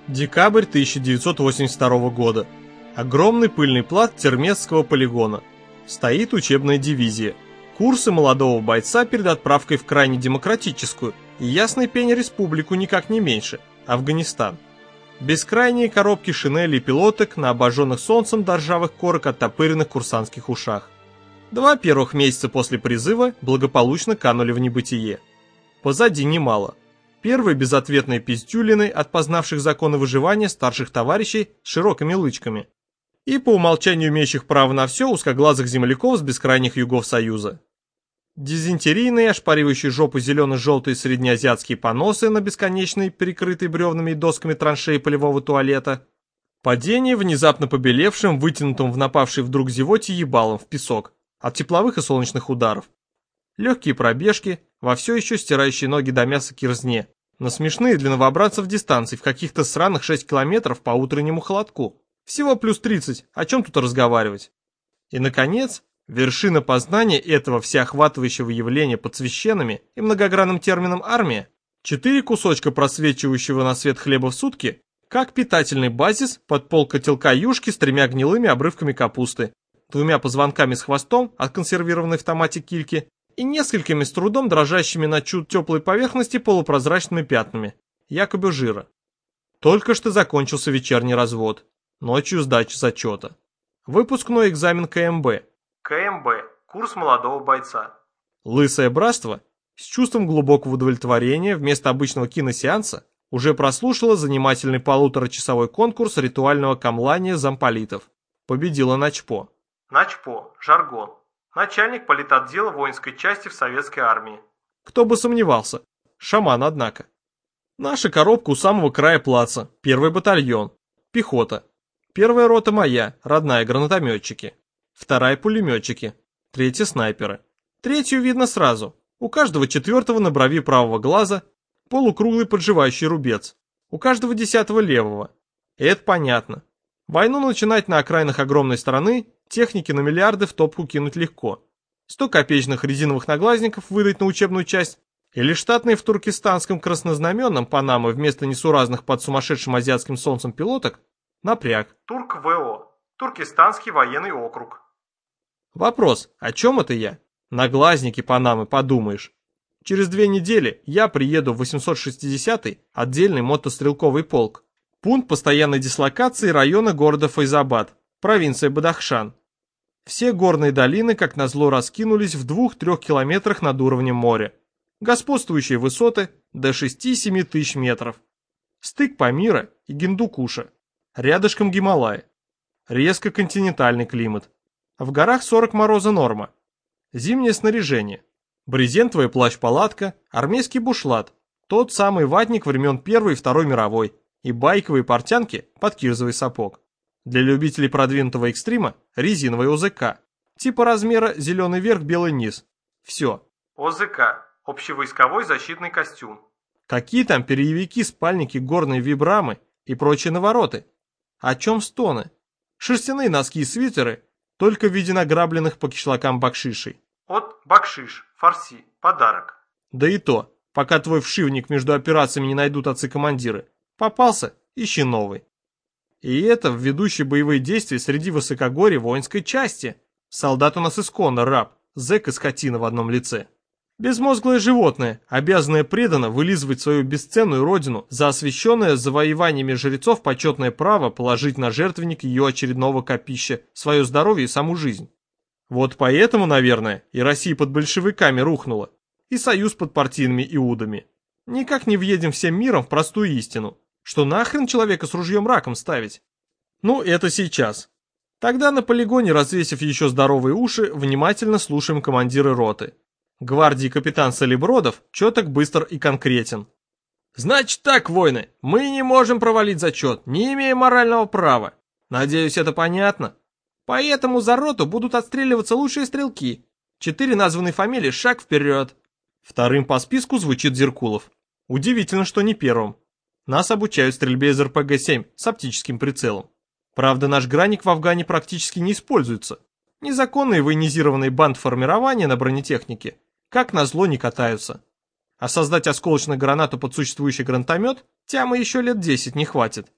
Декабрь 1982 года. Огромный пыльный плац Термесского полигона. Стоит учебная дивизия. Курсы молодого бойца перед отправкой в крайне демократическую и ясный пень республику никак не меньше – Афганистан. Бескрайние коробки шинели и пилоток на обожженных солнцем до ржавых корок оттопыренных курсантских ушах. 2 первых месяца после призыва благополучно канули в небытие. Позади немало. Первые безответные пиздюлины от познавших законы выживания старших товарищей с широкими лычками. И по умолчанию имеющих право на все узкоглазых земляков с бескрайних югов Союза. Дизентерийные, ошпаривающие жопу зелено-желтые среднеазиатские поносы на бесконечной, перекрытой бревнами и досками траншеи полевого туалета. Падение внезапно побелевшим, вытянутым в напавший вдруг зевоте ебалом в песок от тепловых и солнечных ударов. Легкие пробежки, во все еще стирающие ноги до мяса кирзне, на смешные для новобранцев дистанции в каких-то сраных 6 километров по утреннему холодку. Всего плюс 30, о чем тут разговаривать? И, наконец, вершина познания этого всеохватывающего явления под священными и многогранным термином «армия» 4 кусочка просвечивающего на свет хлеба в сутки, как питательный базис под полкотелка юшки с 3 гнилыми обрывками капусты, 2 позвонками с хвостом от консервированной в томате кильки и несколькими с трудом дрожащими на чуть теплой поверхности полупрозрачными пятнами, якобы жира. Только что закончился вечерний развод, ночью сдача зачета. Выпускной экзамен КМБ. КМБ – курс молодого бойца. Лысое братство с чувством глубокого удовлетворения вместо обычного киносеанса уже прослушало занимательный 1,5-часовой конкурс ритуального камлания замполитов. Победила Начпо. Начпо – жаргон. Начальник политотдела воинской части в советской армии. Кто бы сомневался. Шаман, однако. Наша коробка у самого края плаца. 1-й батальон. Пехота. 1-я рота моя, родная, гранатометчики. 2-я пулеметчики. 3-я снайперы. 3-ю видно сразу. У каждого 4-го на брови правого глаза полукруглый подживающий рубец. У каждого 10-го левого. Это понятно. Войну начинать на окраинах огромной страны, техники на миллиарды в топку кинуть легко. 100 копеечных резиновых наглазников выдать на учебную часть, или штатные в туркестанском краснознаменном Панамы вместо несуразных под сумасшедшим азиатским солнцем пилоток напряг. Турк-ВО. Туркестанский военный округ. Вопрос, о чем это я? Наглазники Панамы, подумаешь. Через 2 недели я приеду в 860-й отдельный мотострелковый полк. Пункт постоянной дислокации района города Файзабад, провинция Бадахшан. Все горные долины, как назло, раскинулись в 2-3 километрах над уровнем моря. Господствующие высоты до 6-7 тысяч метров. Стык Памира и Гиндукуша. Рядышком Гималаи. Резко континентальный климат. В горах 40 мороза норма. Зимнее снаряжение. Брезентовая плащ-палатка, армейский бушлат. Тот самый ватник времен Первой и Второй мировой. И байковые портянки под кирзовый сапог. Для любителей продвинутого экстрима резиновый ОЗК. Типа размера зеленый верх, белый низ. Все. ОЗК. Общевойсковой защитный костюм. Какие там перьевики, спальники, горные вибрамы и прочие навороты? О чем стоны? Шерстяные носки и свитеры, только в виде награбленных по кишлакам бакшишей. От бакшиш, фарси, подарок. Да и то, пока твой вшивник между операциями не найдут отцы-командиры. Попался, ищи новый. И это в ведущей боевые действия среди высокогорья воинской части. Солдат у нас исконно раб, зэк и скотина в одном лице. Безмозглое животное, обязанное преданно вылизывать свою бесценную родину за освященное завоеваниями жрецов почетное право положить на жертвенник ее очередного копища свое здоровье и саму жизнь. Вот поэтому, наверное, и Россия под большевиками рухнула, и Союз под партийными иудами. Никак не въедем всем миром в простую истину. Что нахрен человека с ружьем раком ставить? Ну, это сейчас. Тогда на полигоне, развесив еще здоровые уши, внимательно слушаем командиры роты. Гвардии капитан Солибродов четок, быстр и конкретен. Значит так, воины, мы не можем провалить зачет, не имея морального права. Надеюсь, это понятно. Поэтому за роту будут отстреливаться лучшие стрелки. 4 названные фамилии, шаг вперед. Вторым по списку звучит Зеркулов. Удивительно, что не первым. Нас обучают стрельбе из РПГ-7 с оптическим прицелом. Правда, наш граник в Афгане практически не используется. Незаконные военизированные бандформирования на бронетехнике, как назло, не катаются. А создать осколочную гранату под существующий гранатомет тямы еще лет 10 не хватит.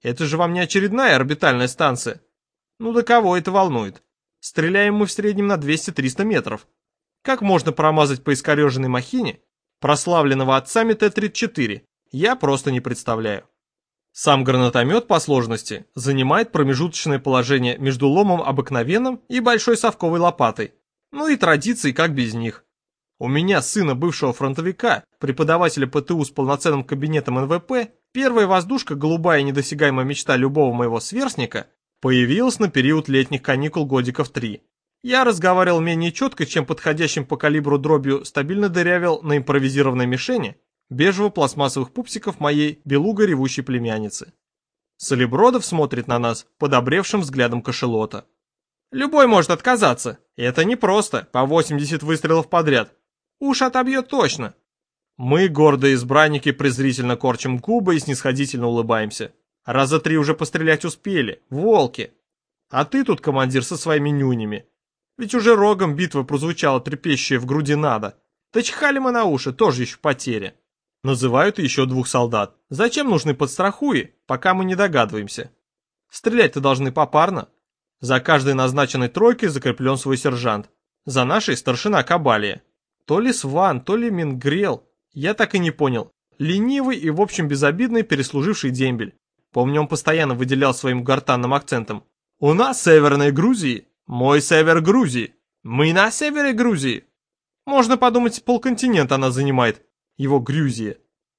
Это же вам не очередная орбитальная станция. Ну да кого это волнует? Стреляем мы в среднем на 200-300 метров. Как можно промазать по искореженной махине прославленного отцами Т-34, я просто не представляю. Сам гранатомет по сложности занимает промежуточное положение между ломом обыкновенным и большой совковой лопатой. Ну и традиции как без них. У меня, сына бывшего фронтовика, преподавателя ПТУ с полноценным кабинетом НВП, первая воздушка, голубая недосягаемая мечта любого моего сверстника, появилась на период летних каникул годиков 3. Я разговаривал менее четко, чем подходящим по калибру дробью стабильно дырявил на импровизированной мишени бежево-пластмассовых пупсиков моей белуго-ревущей племянницы. Солибродов смотрит на нас подобревшим взглядом кошелота. Любой может отказаться. Это непросто, по 80 выстрелов подряд. Уж отобьет точно. Мы, гордые избранники, презрительно корчим губы и снисходительно улыбаемся. Раза 3 уже пострелять успели, волки. А ты тут, командир, со своими нюнями. Ведь уже рогом битва прозвучала трепещущая в груди надо. Да чихали мы на уши, тоже еще потеря. Называют еще 2 солдат. Зачем нужны подстрахуи, пока мы не догадываемся? Стрелять-то должны попарно. За каждой назначенной тройкой закреплен свой сержант. За нашей старшина Кабалия. То ли Сван, то ли Мингрел. Я так и не понял. Ленивый и в общем безобидный переслуживший дембель. Помню, он постоянно выделял своим гортанным акцентом. У нас северной Грузии. Мой север Грузии. Мы на севере Грузии. Можно подумать, полконтинента она занимает. Его Грузия.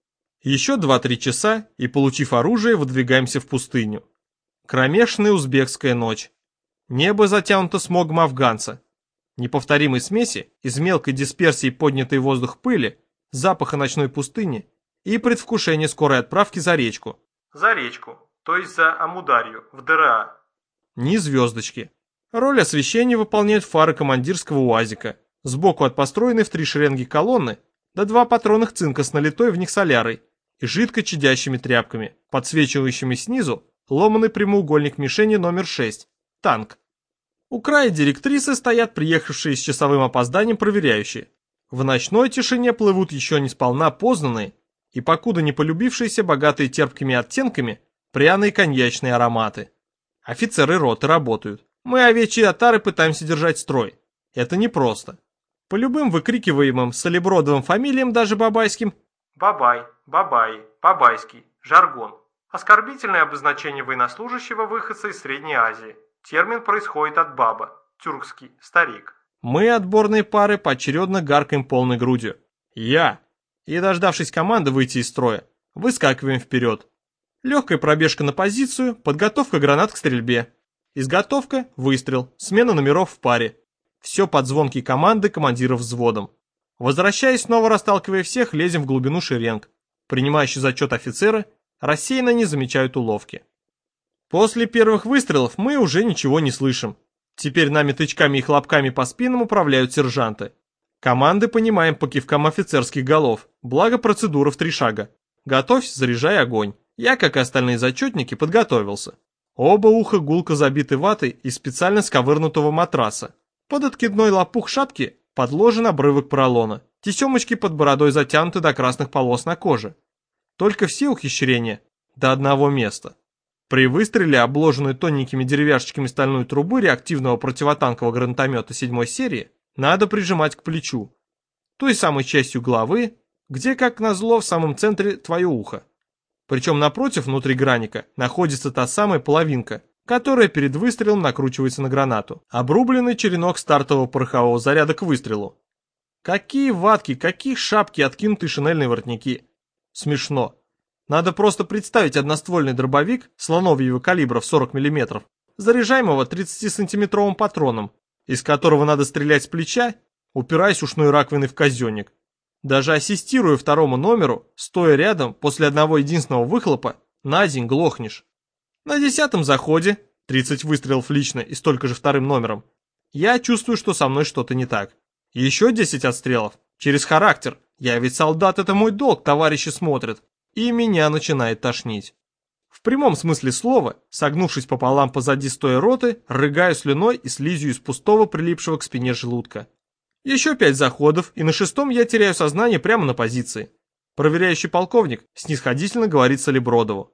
Еще 2-3 часа, и, получив оружие, выдвигаемся в пустыню. Кромешная узбекская ночь. Небо затянуто смогом афганца. Неповторимой смеси из мелкой дисперсии поднятой в воздух пыли, запаха ночной пустыни и предвкушения скорой отправки за речку. За речку, то есть за Амударью, в ДРА. Ни звездочки. Роль освещения выполняют фары командирского УАЗика. Сбоку от построенной в 3 шеренги колонны до 2 патронных цинка с налитой в них солярой и жидко чадящими тряпками, подсвечивающими снизу ломаный прямоугольник мишени номер 6. Танк. У края директрисы стоят приехавшие с часовым опозданием проверяющие. В ночной тишине плывут еще не сполна познанные и покуда не полюбившиеся богатые терпкими оттенками пряные коньячные ароматы. Офицеры роты работают. Мы овечьи отары пытаемся держать строй. Это непросто. По любым выкрикиваемым солибродовым фамилиям, даже бабайским «Бабай», «Бабай», «Бабайский», жаргон. Оскорбительное обозначение военнослужащего выходца из Средней Азии. Термин происходит от баба, тюркский, старик. Мы, отборные пары, поочередно гаркаем полной грудью. Я. И, дождавшись команды выйти из строя, выскакиваем вперед. Легкая пробежка на позицию, подготовка гранат к стрельбе. Изготовка, выстрел, смена номеров в паре. Все под звонкие команды командиров взводом. Возвращаясь, снова расталкивая всех, лезем в глубину шеренг. Принимающие зачет офицеры рассеянно не замечают уловки. После первых выстрелов мы уже ничего не слышим. Теперь нами тычками и хлопками по спинам управляют сержанты. Команды понимаем по кивкам офицерских голов, благо процедура в 3 шага. Готовь, заряжай огонь. Я, как и остальные зачетники, подготовился. Оба уха гулко забиты ватой из специально сковырнутого матраса. Под откидной лопух шапки подложен обрывок поролона. Тесемочки под бородой затянуты до красных полос на коже. Только все ухищрения до одного места. При выстреле, обложенной тоненькими деревяшечками стальной трубы реактивного противотанкового гранатомета 7 серии, надо прижимать к плечу. Той самой частью головы, где, как назло, в самом центре твое ухо. Причем напротив, внутри граника, находится та самая половинка, которая перед выстрелом накручивается на гранату. Обрубленный черенок стартового порохового заряда к выстрелу. Какие ватки, какие шапки, откинутые шинельные воротники. Смешно. Надо просто представить одноствольный дробовик слоновьего калибра в 40 мм, заряжаемого 30-сантиметровым патроном, из которого надо стрелять с плеча, упираясь ушной раковиной в казенник. Даже ассистируя 2-му номеру, стоя рядом, после одного единственного выхлопа, на день глохнешь. На 10-м заходе, 30 выстрелов лично и столько же 2-м номером, я чувствую, что со мной что-то не так. Еще 10 отстрелов, через характер, я ведь солдат, это мой долг, товарищи смотрят. И меня начинает тошнить. В прямом смысле слова, согнувшись пополам позади стоя роты, рыгаю слюной и слизью из пустого, прилипшего к спине желудка. Еще 5 заходов, и на 6-м я теряю сознание прямо на позиции. Проверяющий полковник снисходительно говорит Солибродову.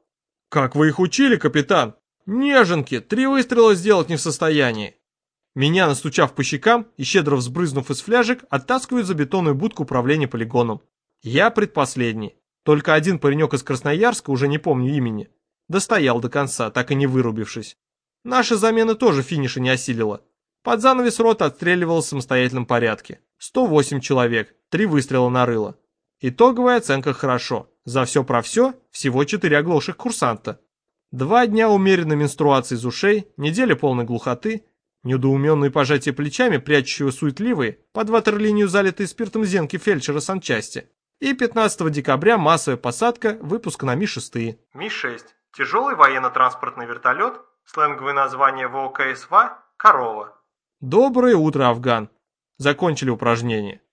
Как вы их учили, капитан? Неженки, 3 выстрела сделать не в состоянии. Меня, настучав по щекам и щедро взбрызнув из фляжек, оттаскивают за бетонную будку управления полигоном. Я предпоследний. Только один паренек из Красноярска, уже не помню имени, достоял до конца, так и не вырубившись. Наша замена тоже финиша не осилила. Под занавес рота отстреливалась в самостоятельном порядке. 108 человек, 3 выстрела на рыло. Итоговая оценка хорошо. За все про все всего 4 оглохших курсанта. 2 дня умеренной менструации из ушей, неделя полной глухоты, недоуменные пожатия плечами, прячущего суетливые, под ватерлинию залитые спиртом зенки фельдшера санчасти. И 15 декабря массовая посадка, выпуск на Ми-6. Ми-6 – тяжелый военно-транспортный вертолет, сленговое название ВОКСВА – «Корова». Доброе утро, Афган. Закончили упражнение.